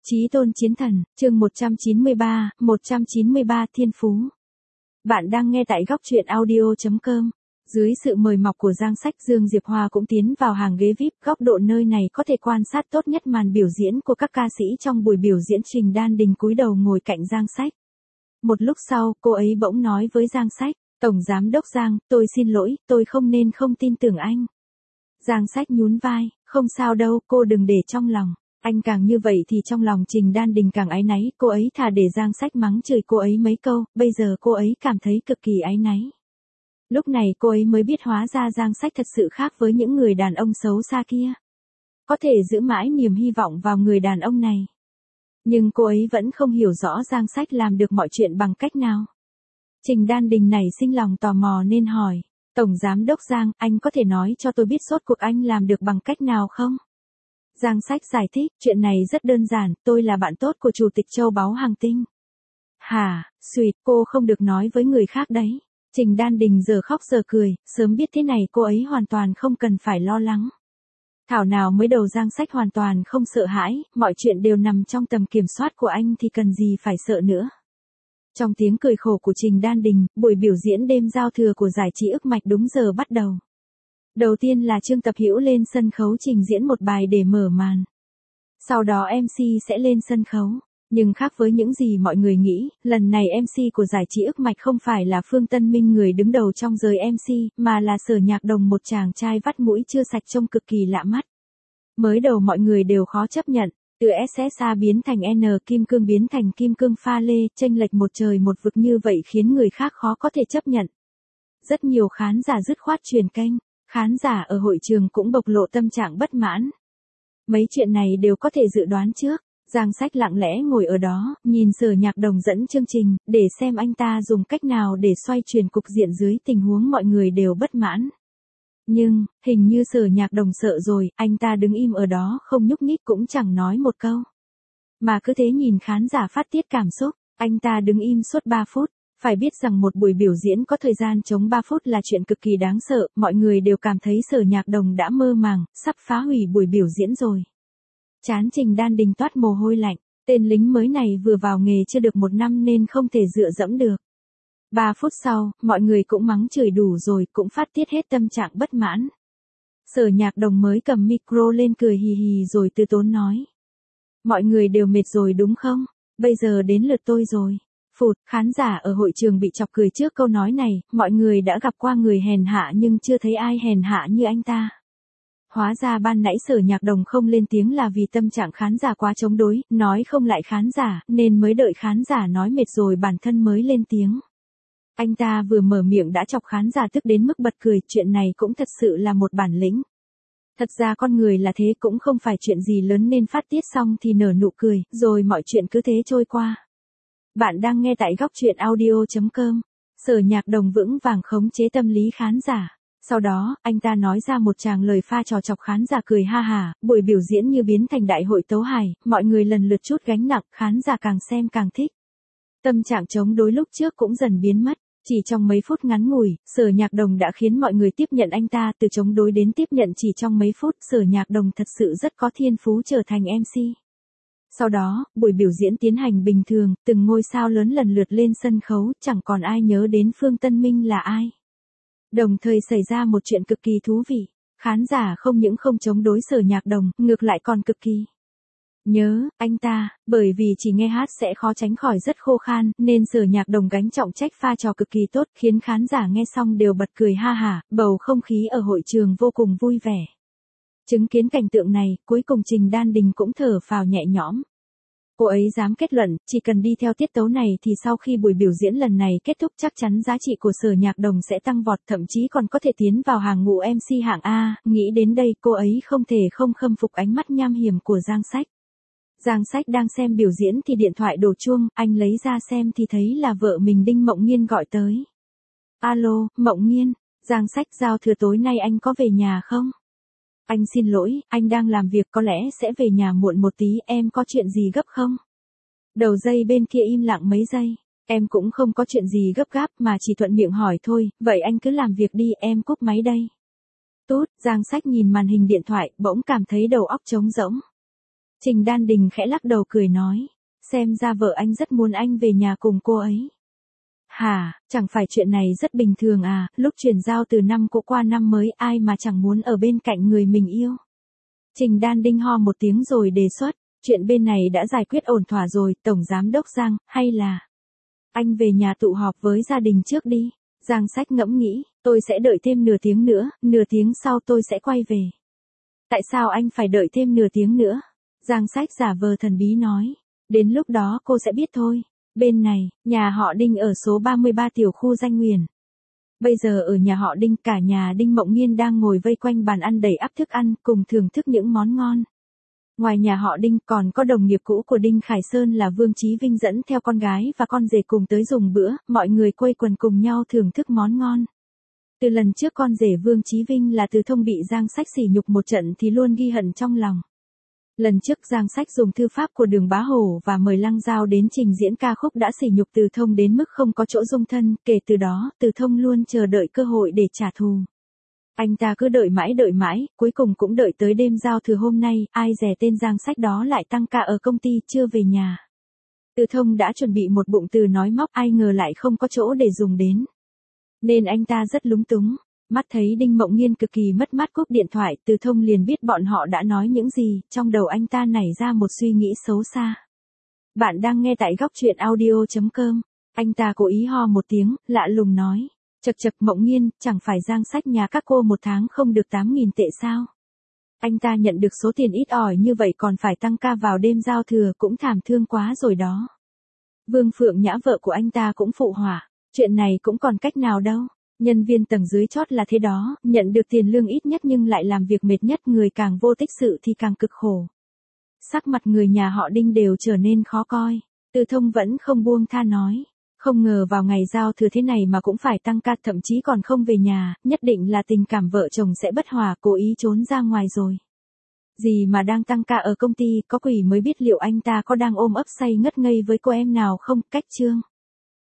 Chí tôn chiến thần, chương 193 Thiên Phú. Bạn đang nghe tại góc truyện audio.com. Dưới sự mời mọc của Giang Sách, Dương Diệp Hoa cũng tiến vào hàng ghế VIP. Góc độ nơi này có thể quan sát tốt nhất màn biểu diễn của các ca sĩ trong buổi biểu diễn. Trình Đan Đình cúi đầu ngồi cạnh Giang Sách. Một lúc sau, cô ấy bỗng nói với Giang Sách, Tổng Giám đốc Giang, tôi xin lỗi, tôi không nên không tin tưởng anh. Giang Sách nhún vai, không sao đâu, cô đừng để trong lòng. Anh càng như vậy thì trong lòng Trình Đan Đình càng áy náy, cô ấy thà để Giang Sách mắng chửi cô ấy mấy câu, bây giờ cô ấy cảm thấy cực kỳ áy náy. Lúc này cô ấy mới biết hóa ra Giang Sách thật sự khác với những người đàn ông xấu xa kia. Có thể giữ mãi niềm hy vọng vào người đàn ông này. Nhưng cô ấy vẫn không hiểu rõ Giang Sách làm được mọi chuyện bằng cách nào. Trình Đan Đình nảy sinh lòng tò mò nên hỏi, Tổng Giám đốc Giang, anh có thể nói cho tôi biết rốt cuộc anh làm được bằng cách nào không? Giang Sách giải thích, chuyện này rất đơn giản, tôi là bạn tốt của Chủ tịch Châu Báu Hàng Tinh. Hả, suýt, cô không được nói với người khác đấy. Trình Đan Đình giờ khóc giờ cười, sớm biết thế này cô ấy hoàn toàn không cần phải lo lắng. Thảo nào mới đầu Giang Sách hoàn toàn không sợ hãi, mọi chuyện đều nằm trong tầm kiểm soát của anh thì cần gì phải sợ nữa. Trong tiếng cười khổ của Trình Đan Đình, buổi biểu diễn đêm giao thừa của giải trí ức mạch đúng giờ bắt đầu. Đầu tiên là Trương Tập Hữu lên sân khấu trình diễn một bài để mở màn. Sau đó MC sẽ lên sân khấu. Nhưng khác với những gì mọi người nghĩ, lần này MC của giải trí ức mạch không phải là Phương Tân Minh người đứng đầu trong giới MC, mà là Sở Nhạc Đồng, một chàng trai vắt mũi chưa sạch trông cực kỳ lạ mắt. Mới đầu mọi người đều khó chấp nhận, từ SSA biến thành N kim cương biến thành kim cương pha lê, chênh lệch một trời một vực như vậy khiến người khác khó có thể chấp nhận. Rất nhiều khán giả dứt khoát chuyển kênh. Khán giả ở hội trường cũng bộc lộ tâm trạng bất mãn. Mấy chuyện này đều có thể dự đoán trước. Giang Sách lặng lẽ ngồi ở đó, nhìn Sở Nhạc Đồng dẫn chương trình, để xem anh ta dùng cách nào để xoay chuyển cục diện dưới tình huống mọi người đều bất mãn. Nhưng, hình như Sở Nhạc Đồng sợ rồi, anh ta đứng im ở đó không nhúc nhích cũng chẳng nói một câu. Mà cứ thế nhìn khán giả phát tiết cảm xúc, anh ta đứng im suốt 3 phút. Phải biết rằng một buổi biểu diễn có thời gian trống 3 phút là chuyện cực kỳ đáng sợ, mọi người đều cảm thấy Sở Nhạc Đồng đã mơ màng, sắp phá hủy buổi biểu diễn rồi. Trán Trình Đan Đình toát mồ hôi lạnh, tên lính mới này vừa vào nghề chưa được 1 năm nên không thể dựa dẫm được. 3 phút sau, mọi người cũng mắng chửi đủ rồi, cũng phát tiết hết tâm trạng bất mãn. Sở Nhạc Đồng mới cầm micro lên cười hì hì rồi từ tốn nói. Mọi người đều mệt rồi đúng không? Bây giờ đến lượt tôi rồi. Phụt, khán giả ở hội trường bị chọc cười trước câu nói này, mọi người đã gặp qua người hèn hạ nhưng chưa thấy ai hèn hạ như anh ta. Hóa ra ban nãy Sở Nhạc Đồng không lên tiếng là vì tâm trạng khán giả quá chống đối, nói không lại khán giả, nên mới đợi khán giả nói mệt rồi bản thân mới lên tiếng. Anh ta vừa mở miệng đã chọc khán giả tức đến mức bật cười, chuyện này cũng thật sự là một bản lĩnh. Thật ra con người là thế, cũng không phải chuyện gì lớn nên phát tiết xong thì nở nụ cười, rồi mọi chuyện cứ thế trôi qua. Bạn đang nghe tại góc truyện audio.com. Sở Nhạc Đồng vững vàng khống chế tâm lý khán giả. Sau đó, anh ta nói ra một tràng lời pha trò chọc khán giả cười ha hả, buổi biểu diễn như biến thành đại hội tấu hài, mọi người lần lượt trút gánh nặng, khán giả càng xem càng thích. Tâm trạng chống đối lúc trước cũng dần biến mất. Chỉ trong mấy phút ngắn ngủi, Sở Nhạc Đồng đã khiến mọi người tiếp nhận anh ta, từ chống đối đến tiếp nhận chỉ trong mấy phút. Sở Nhạc Đồng thật sự rất có thiên phú trở thành MC. Sau đó, buổi biểu diễn tiến hành bình thường, từng ngôi sao lớn lần lượt lên sân khấu, chẳng còn ai nhớ đến Phương Tân Minh là ai. Đồng thời xảy ra một chuyện cực kỳ thú vị, khán giả không những không chống đối Sở Nhạc Đồng, ngược lại còn cực kỳ nhớ anh ta, bởi vì chỉ nghe hát sẽ khó tránh khỏi rất khô khan, nên Sở Nhạc Đồng gánh trọng trách pha trò cực kỳ tốt, khiến khán giả nghe xong đều bật cười ha hả, bầu không khí ở hội trường vô cùng vui vẻ. Chứng kiến cảnh tượng này, cuối cùng Trình Đan Đình cũng thở phào nhẹ nhõm. Cô ấy dám kết luận, chỉ cần đi theo tiết tấu này thì sau khi buổi biểu diễn lần này kết thúc chắc chắn giá trị của Sở Nhạc Đồng sẽ tăng vọt, thậm chí còn có thể tiến vào hàng ngũ MC hạng A. Nghĩ đến đây cô ấy không thể không khâm phục ánh mắt nham hiểm của Giang Sách. Giang Sách đang xem biểu diễn thì điện thoại đổ chuông, anh lấy ra xem thì thấy là vợ mình Đinh Mộng Nghiên gọi tới. Alo, Mộng Nghiên, Giang Sách, giao thừa tối nay anh có về nhà không? Anh xin lỗi, anh đang làm việc, có lẽ sẽ về nhà muộn một tí, em có chuyện gì gấp không? Đầu dây bên kia im lặng mấy giây, em cũng không có chuyện gì gấp gáp mà chỉ thuận miệng hỏi thôi, vậy anh cứ làm việc đi, em cúp máy đây. Tút, Giang Sách nhìn màn hình điện thoại, bỗng cảm thấy đầu óc trống rỗng. Trình Đan Đình khẽ lắc đầu cười nói, xem ra vợ anh rất muốn anh về nhà cùng cô ấy. Hả, chẳng phải chuyện này rất bình thường à, lúc chuyển giao từ năm cũ qua năm mới ai mà chẳng muốn ở bên cạnh người mình yêu. Trình Đan Đinh ho một tiếng rồi đề xuất, chuyện bên này đã giải quyết ổn thỏa rồi, Tổng Giám Đốc Giang, hay là anh về nhà tụ họp với gia đình trước đi. Giang Sách ngẫm nghĩ, tôi sẽ đợi thêm nửa tiếng nữa, nửa tiếng sau tôi sẽ quay về. Tại sao anh phải đợi thêm nửa tiếng nữa? Giang Sách giả vờ thần bí nói, đến lúc đó cô sẽ biết thôi. Bên này, nhà họ Đinh ở số 33 tiểu khu Danh Nguyền. Bây giờ ở nhà họ Đinh cả nhà Đinh Mộng Nghiên đang ngồi vây quanh bàn ăn đầy ắp thức ăn cùng thưởng thức những món ngon. Ngoài nhà họ Đinh còn có đồng nghiệp cũ của Đinh Khải Sơn là Vương Chí Vinh dẫn theo con gái và con rể cùng tới dùng bữa, mọi người quây quần cùng nhau thưởng thức món ngon. Từ lần trước con rể Vương Chí Vinh là Từ Thông bị Giang Sách sỉ nhục một trận thì luôn ghi hận trong lòng. Lần trước Giang Sách dùng thư pháp của Đường Bá Hổ và mời Lăng Giao đến trình diễn ca khúc đã sỉ nhục Từ Thông đến mức không có chỗ dung thân, kể từ đó Từ Thông luôn chờ đợi cơ hội để trả thù. Anh ta cứ đợi mãi, cuối cùng cũng đợi tới đêm giao thừa hôm nay, ai dè tên Giang Sách đó lại tăng ca ở công ty chưa về nhà. Từ Thông đã chuẩn bị một bụng từ nói móc, ai ngờ lại không có chỗ để dùng đến. Nên anh ta rất lúng túng. Mắt thấy Đinh Mộng Nghiên cực kỳ mất mát cúp điện thoại, Từ Thông liền biết bọn họ đã nói những gì, trong đầu anh ta nảy ra một suy nghĩ xấu xa. Bạn đang nghe tại góc truyện audio.com. Anh ta cố ý ho một tiếng, lạ lùng nói. Chậc chậc Mộng Nghiên, chẳng phải Giang Sách nhà các cô một tháng không được 8.000 tệ sao? Anh ta nhận được số tiền ít ỏi như vậy còn phải tăng ca vào đêm giao thừa cũng thảm thương quá rồi đó. Vương Phượng Nhã vợ của anh ta cũng phụ họa. Chuyện này cũng còn cách nào đâu. Nhân viên tầng dưới chót là thế đó, nhận được tiền lương ít nhất nhưng lại làm việc mệt nhất, người càng vô tích sự thì càng cực khổ. Sắc mặt người nhà họ Đinh đều trở nên khó coi. Từ Thông vẫn không buông tha nói. Không ngờ vào ngày giao thừa thế này mà cũng phải tăng ca, thậm chí còn không về nhà, nhất định là tình cảm vợ chồng sẽ bất hòa, cố ý trốn ra ngoài rồi. Gì mà đang tăng ca ở công ty, có quỷ mới biết liệu anh ta có đang ôm ấp say ngất ngây với cô em nào không. Cách chương